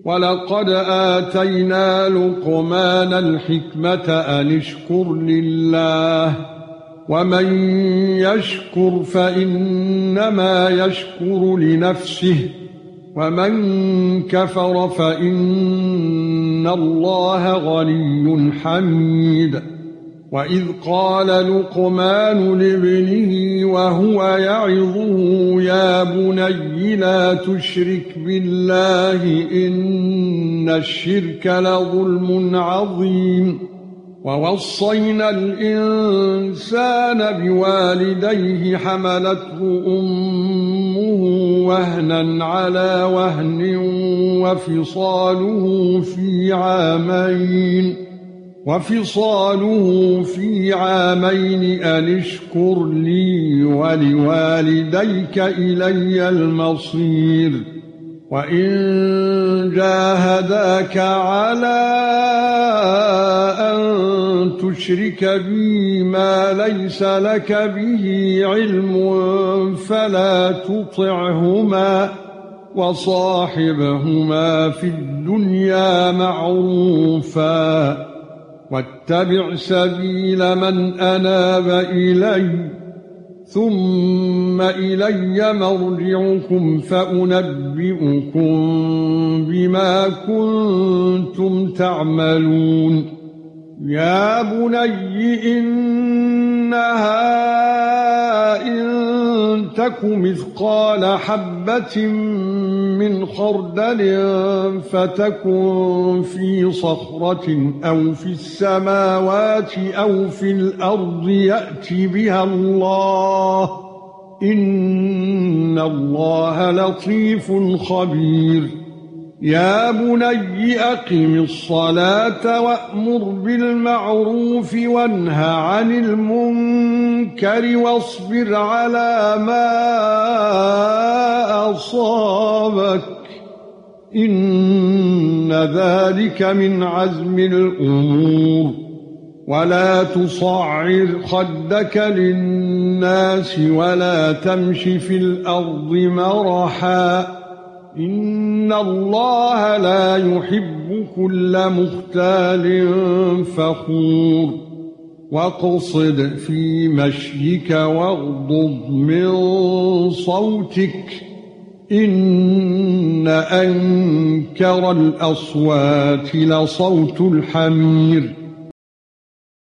وَلَقَدْ آتَيْنَا لُقْمَانَ الْحِكْمَةَ أَنِ اشْكُرْ لِلَّهِ وَمَن يَشْكُرْ فَإِنَّمَا يَشْكُرُ لِنَفْسِهِ وَمَن كَفَرَ فَإِنَّ اللَّهَ غَنِيٌّ حَمِيدٌ وَإِذْ قَالَ لُقْمَانُ لِابْنِهِ وَهُوَ يَعِظُهُ يَا بُنَيَّ لَا تُشْرِكْ بِاللَّهِ إِنَّ الشِّرْكَ لَظُلْمٌ عَظِيمٌ وَوَصَّيْنَا الْإِنسَانَ بِوَالِدَيْهِ حَمَلَتْهُ أُمُّهُ وَهْنًا عَلَى وَهْنٍ وَفِصَالُهُ فِي عامين أَنِ اشْكُرْ لِي وَلِوَالِدَيْكَ إِلَيَّ الْمَصِيرُ وَإِن جَاهَدَاكَ عَلَى أَن تُشْرِكَ بِي مَا لَيْسَ لَكَ بِهِ عِلْمٌ فَلَا تُطِعْهُمَا وَصَاحِبْهُمَا فِي الدُّنْيَا مَعْرُوفًا وَاتَّبِعْ سَبِيلَ مَنْ أَنَابَ إِلَيَّ ثُمَّ إِلَيَّ مَرْجِعُكُمْ فَأُنَبِّئُكُم بِمَا كُنتُمْ تَعْمَلُونَ يَا بُنَيَّ إِنَّهَا إِن تَكُ مِثْقَالَ حَبَّةٍ مِّنْ خَرْدَلٍ فَتَكُن فِي صَخْرَةٍ أَوْ فِي السَّمَاوَاتِ أَوْ فِي الْأَرْضِ يَأْتِ بِهَا اللَّهُ إِنَّ اللَّهَ لَطِيفٌ خَبِيرٌ يَا بُنَيَّ أَقِمِ الصَّلَاةَ وَأْمُرْ بِالْمَعْرُوفِ وَانْهَ عَنِ الْمُنكَرِ وَاصْبِرْ عَلَى مَا أَصَابَكَ إِنَّ ذَلِكَ مِنْ عَزْمِ الْأُمُورِ وَلَا تُصَعِّرْ خَدَّكَ لِلنَّاسِ وَلَا تَمْشِ فِي الْأَرْضِ مَرَحًا إِنَّ اللَّهَ لَا يُحِبُّ كُلَّ مُخْتَالٍ فَخُورٍ وَاقْصِدْ فِي مَشْيِكَ وَاغْضُضْ مِنْ صَوْتِكَ إِنَّ أَنكَرَ الْأَصْوَاتِ لَصَوْتُ الْحَمِيرِ